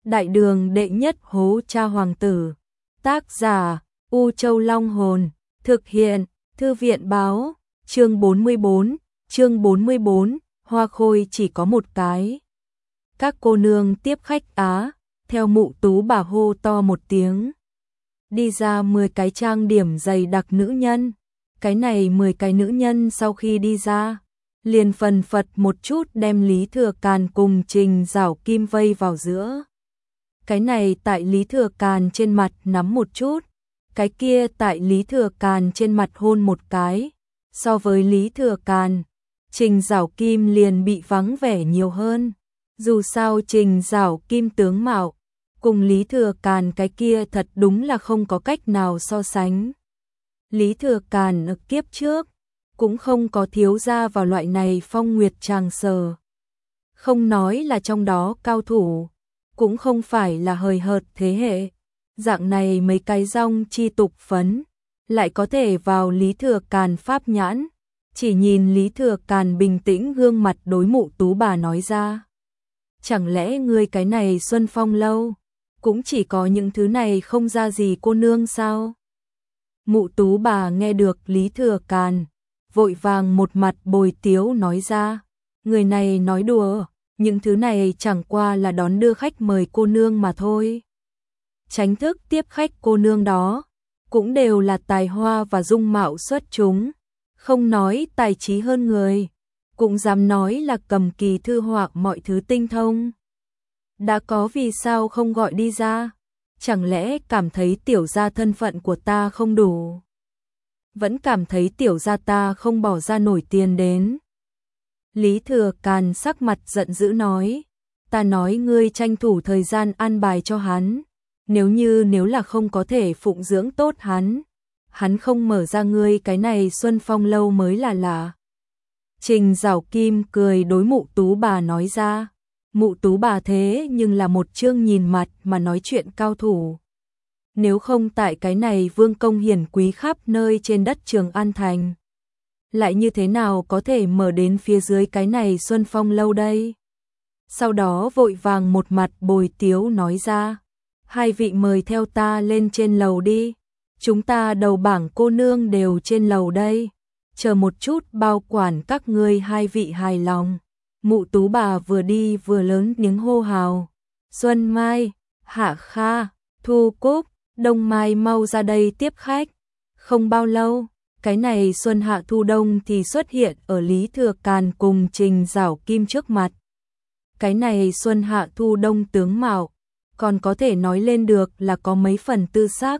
Đại đường đệ nhất hố cha hoàng tử. Tác giả U Châu Long Hồn. Thực hiện Thư viện báo. Chương 44, hoa khôi chỉ có một cái. Các cô nương tiếp khách Á, theo Mụ Tú bà hô to một tiếng. Đi ra 10 cái trang điểm dày đặc nữ nhân. Cái này 10 cái nữ nhân sau khi đi ra, liền phần phật một chút đem Lý Thừa Càn cùng Trình Giảo Kim vây vào giữa. Cái này tại Lý Thừa Càn trên mặt nắm một chút, cái kia tại Lý Thừa Càn trên mặt hôn một cái. So với Lý Thừa Càn, Trình Giảo Kim liền bị vắng vẻ nhiều hơn. Dù sao Trình Giảo Kim tướng mạo cùng Lý Thừa Càn cái kia thật đúng là không có cách nào so sánh. Lý Thừa Càn ở kiếp trước cũng không có thiếu gia vào loại này phong nguyệt tràng sở. Không nói là trong đó cao thủ, cũng không phải là hời hợt thế hệ. Dạng này mấy cái rong chi tục phấn, lại có thể vào Lý Thừa Càn pháp nhãn. Chỉ nhìn Lý Thừa Càn bình tĩnh gương mặt đối Mụ Tú bà nói ra. Chẳng lẽ ngươi cái này Xuân Phong lâu, cũng chỉ có những thứ này không ra gì cô nương sao? Mụ Tú bà nghe được Lý Thừa Càn, vội vàng một mặt bồi tiếu nói ra. Người này nói đùa, những thứ này chẳng qua là đón đưa khách mời cô nương mà thôi. Tránh thức tiếp khách cô nương đó, cũng đều là tài hoa và dung mạo xuất chúng. Không nói tài trí hơn người, cũng dám nói là cầm kỳ thư họa mọi thứ tinh thông. Đã có vì sao không gọi đi ra? Chẳng lẽ cảm thấy tiểu gia thân phận của ta không đủ? Vẫn cảm thấy tiểu gia ta không bỏ ra nổi tiền đến? Lý Thừa Càn sắc mặt giận dữ nói. Ta nói ngươi tranh thủ thời gian an bài cho hắn. Nếu là không có thể phụng dưỡng tốt hắn, hắn không mở ra ngươi cái này Xuân Phong lâu mới là lạ. Trình Giảo Kim cười đối Mụ Tú bà nói ra. Mụ Tú bà thế nhưng là một chương nhìn mặt mà nói chuyện cao thủ. Nếu không tại cái này vương công hiển quý khắp nơi trên đất Trường An Thành, lại như thế nào có thể mở đến phía dưới cái này Xuân Phong lâu đây? Sau đó vội vàng một mặt bồi tiếu nói ra. Hai vị mời theo ta lên trên lầu đi. Chúng ta đầu bảng cô nương đều trên lầu đây. Chờ một chút bao quản các ngươi hai vị hài lòng. Mụ Tú bà vừa đi vừa lớn tiếng hô hào. Xuân Mai, Hạ Kha, Thu Cúc, Đông Mai mau ra đây tiếp khách. Không bao lâu, cái này Xuân Hạ Thu Đông thì xuất hiện ở Lý Thừa Càn cùng Trình Giảo Kim trước mặt. Cái này Xuân Hạ Thu Đông tướng mạo, còn có thể nói lên được là có mấy phần tư sắc.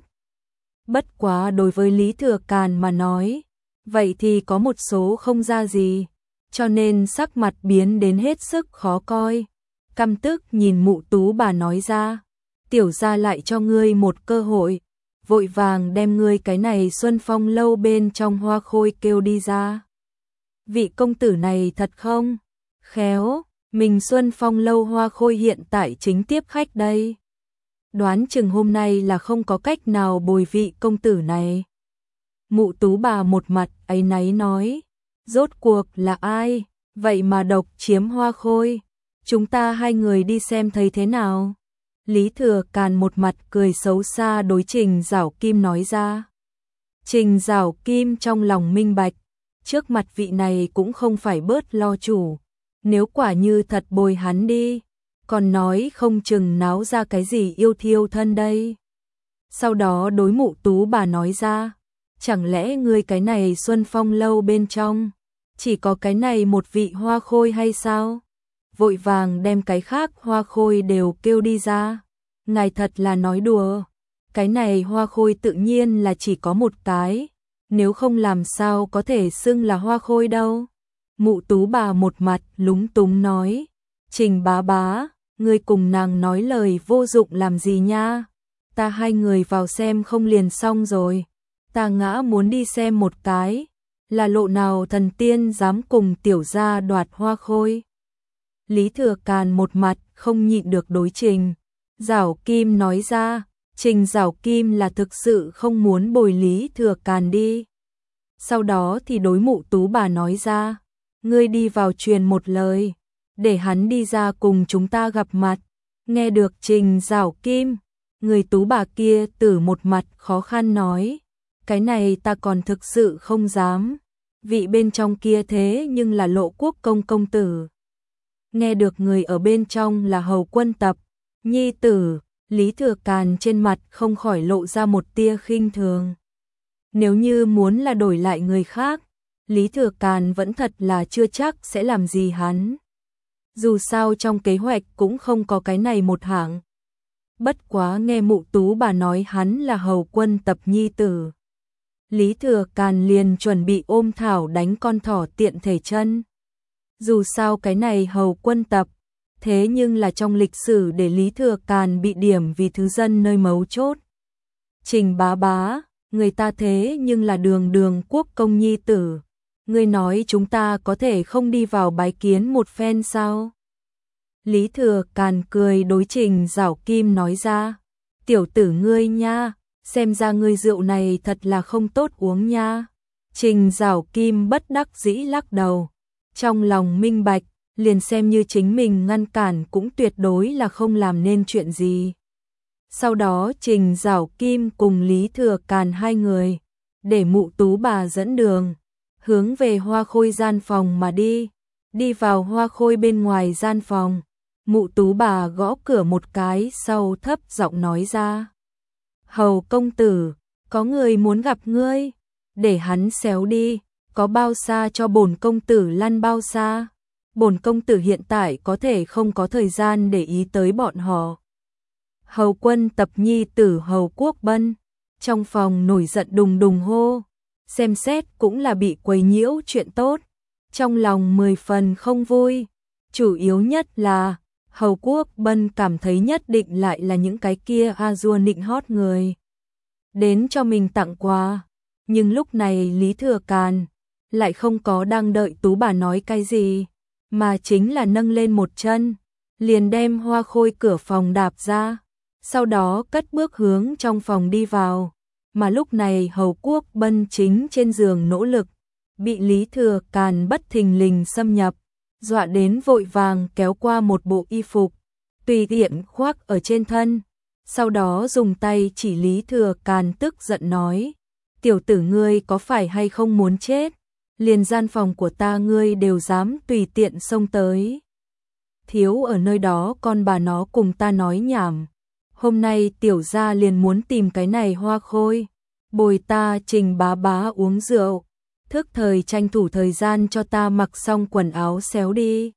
Bất quá đối với Lý Thừa Càn mà nói, vậy thì có một số không ra gì, cho nên sắc mặt biến đến hết sức khó coi. Căm tức nhìn Mụ Tú bà nói ra. Tiểu gia lại cho ngươi một cơ hội, vội vàng đem ngươi cái này Xuân Phong lâu bên trong hoa khôi kêu đi ra. Vị công tử này thật không? Khéo, mình Xuân Phong lâu hoa khôi hiện tại chính tiếp khách đây. Đoán chừng hôm nay là không có cách nào bồi vị công tử này. Mụ Tú bà một mặt áy náy nói. Rốt cuộc là ai? Vậy mà độc chiếm hoa khôi. Chúng ta hai người đi xem thấy thế nào? Lý Thừa Càn một mặt cười xấu xa đối Trình Giảo Kim nói ra. Trình Giảo Kim trong lòng minh bạch, trước mặt vị này cũng không phải bớt lo chủ. Nếu quả như thật bồi hắn đi, còn nói không chừng náo ra cái gì yêu thiêu thân đây. Sau đó đối Mụ Tú bà nói ra. Chẳng lẽ ngươi cái này Xuân Phong lâu bên trong chỉ có cái này một vị hoa khôi hay sao? Vội vàng đem cái khác hoa khôi đều kêu đi ra. Ngài thật là nói đùa. Cái này hoa khôi tự nhiên là chỉ có một cái. Nếu không làm sao có thể xưng là hoa khôi đâu. Mụ Tú bà một mặt lúng túng nói. Trình bá bá, ngươi cùng nàng nói lời vô dụng làm gì nha? Ta hai người vào xem không liền xong rồi. Ta ngã muốn đi xem một cái. Là lộ nào thần tiên dám cùng tiểu gia đoạt hoa khôi? Lý Thừa Càn một mặt không nhịn được đối Trình Giảo Kim nói ra. Trình Giảo Kim là thực sự không muốn bồi Lý Thừa Càn đi. Sau đó thì đối Mụ Tú bà nói ra. Ngươi đi vào truyền một lời, để hắn đi ra cùng chúng ta gặp mặt. Nghe được Trình Giảo Kim, người tú bà kia Tử một mặt khó khăn nói, cái này ta còn thực sự không dám, vị bên trong kia thế nhưng là Lộ Quốc công công tử. Nghe được người ở bên trong là Hầu Quân Tập, nhi tử, Lý Thừa Càn trên mặt không khỏi lộ ra một tia khinh thường. Nếu như muốn là đổi lại người khác, Lý Thừa Càn vẫn thật là chưa chắc sẽ làm gì hắn. Dù sao trong kế hoạch cũng không có cái này một hạng. Bất quá nghe Mụ Tú bà nói hắn là Hầu Quân Tập nhi tử. Lý Thừa Càn liền chuẩn bị ôm thảo đánh con thỏ tiện thể chân. Dù sao cái này Hầu Quân Tập, thế nhưng là trong lịch sử để Lý Thừa Càn bị điểm vì thứ dân nơi mấu chốt. Trình bá bá, người ta thế nhưng là đường đường quốc công nhi tử. Ngươi nói chúng ta có thể không đi vào bái kiến một phen sao? Lý Thừa Càn cười đối Trình Giảo Kim nói ra, tiểu tử ngươi nha, xem ra ngươi rượu này thật là không tốt uống nha. Trình Giảo Kim bất đắc dĩ lắc đầu, trong lòng minh bạch, liền xem như chính mình ngăn cản cũng tuyệt đối là không làm nên chuyện gì. Sau đó Trình Giảo Kim cùng Lý Thừa Càn hai người, để Mụ Tú bà dẫn đường, hướng về Hoa Khôi gian phòng mà đi. Đi vào Hoa Khôi bên ngoài gian phòng, Mụ Tú bà gõ cửa một cái sau thấp giọng nói ra. Hầu công tử, có người muốn gặp ngươi, để hắn xéo đi, có bao xa cho bổn công tử lăn bao xa. Bổn công tử hiện tại có thể không có thời gian để ý tới bọn họ. Hầu Quân Tập nhi tử Hầu Quốc Bân, trong phòng nổi giận đùng đùng hô, xem xét cũng là bị quấy nhiễu chuyện tốt, trong lòng 10 phần không vui, chủ yếu nhất là Hầu Quốc Bân cảm thấy nhất định lại là những cái kia A-dua nịnh hót người đến cho mình tặng quà, nhưng lúc này Lý Thừa Càn lại không có đang đợi tú bà nói cái gì, mà chính là nâng lên một chân, liền đem Hoa Khôi cửa phòng đạp ra, sau đó cất bước hướng trong phòng đi vào, mà lúc này Hầu Quốc Bân chính trên giường nỗ lực, bị Lý Thừa Càn bất thình lình xâm nhập, dọa đến vội vàng kéo qua một bộ y phục, tùy tiện khoác ở trên thân, sau đó dùng tay chỉ Lý Thừa Càn tức giận nói, tiểu tử ngươi có phải hay không muốn chết, liền gian phòng của ta ngươi đều dám tùy tiện xông tới. Thiếu ở nơi đó con bà nó cùng ta nói nhảm, hôm nay tiểu gia liền muốn tìm cái này Hoa Khôi, bồi ta Trình bá bá uống rượu, thức thời tranh thủ thời gian cho ta mặc xong quần áo xéo đi.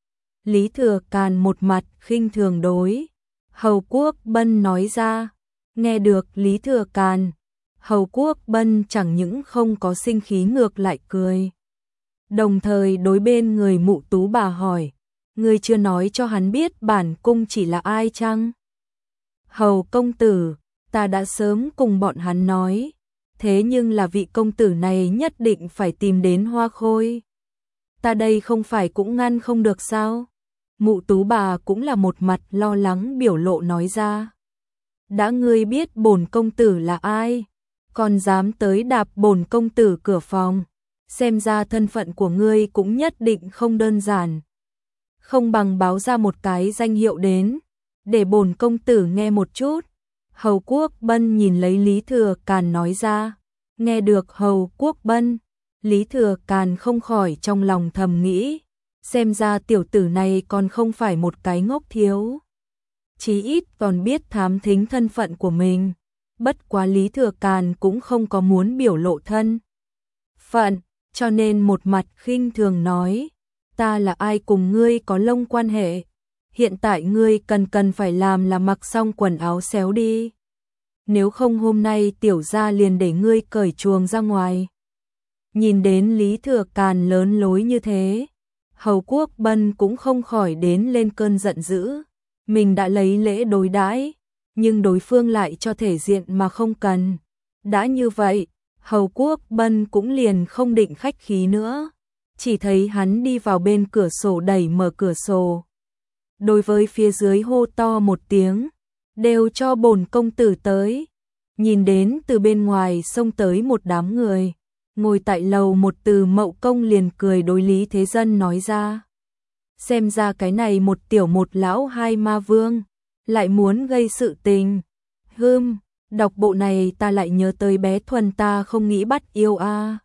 Lý Thừa Càn một mặt khinh thường đối Hầu Quốc Bân nói ra, nghe được Lý Thừa Càn, Hầu Quốc Bân chẳng những không có sinh khí ngược lại cười. Đồng thời đối bên người Mụ Tú bà hỏi, ngươi chưa nói cho hắn biết bản cung chỉ là ai chăng? Hầu công tử, ta đã sớm cùng bọn hắn nói, thế nhưng là vị công tử này nhất định phải tìm đến Hoa Khôi. Ta đây không phải cũng ngăn không được sao? Mụ Tú bà cũng là một mặt lo lắng biểu lộ nói ra. Đã ngươi biết bổn công tử là ai, còn dám tới đạp bổn công tử cửa phòng, xem ra thân phận của ngươi cũng nhất định không đơn giản. Không bằng báo ra một cái danh hiệu đến, để bổn công tử nghe một chút. Hầu Quốc Bân nhìn lấy Lý Thừa Càn nói ra. Nghe được Hầu Quốc Bân, Lý Thừa Càn không khỏi trong lòng thầm nghĩ, xem ra tiểu tử này còn không phải một cái ngốc thiếu, chí ít còn biết thám thính thân phận của mình. Bất quá Lý Thừa Càn cũng không có muốn biểu lộ thân phận, cho nên một mặt khinh thường nói, ta là ai cùng ngươi có lông quan hệ, hiện tại ngươi cần phải làm là mặc xong quần áo xéo đi. Nếu không hôm nay tiểu gia liền để ngươi cởi chuồng ra ngoài. Nhìn đến Lý Thừa Càn lớn lối như thế, Hầu Quốc Bân cũng không khỏi đến lên cơn giận dữ. Mình đã lấy lễ đối đãi, nhưng đối phương lại cho thể diện mà không cần. Đã như vậy, Hầu Quốc Bân cũng liền không định khách khí nữa. Chỉ thấy hắn đi vào bên cửa sổ đẩy mở cửa sổ. Đối với phía dưới hô to một tiếng, đều cho bổn công tử tới. Nhìn đến từ bên ngoài xông tới một đám người, ngồi tại lầu một Từ Mậu Công liền cười đối Lý Thế Dân nói ra. Xem ra cái này một tiểu một lão hai ma vương, lại muốn gây sự tình. Đọc bộ này ta lại nhớ tới bé Thuần ta không nghĩ bắt yêu a.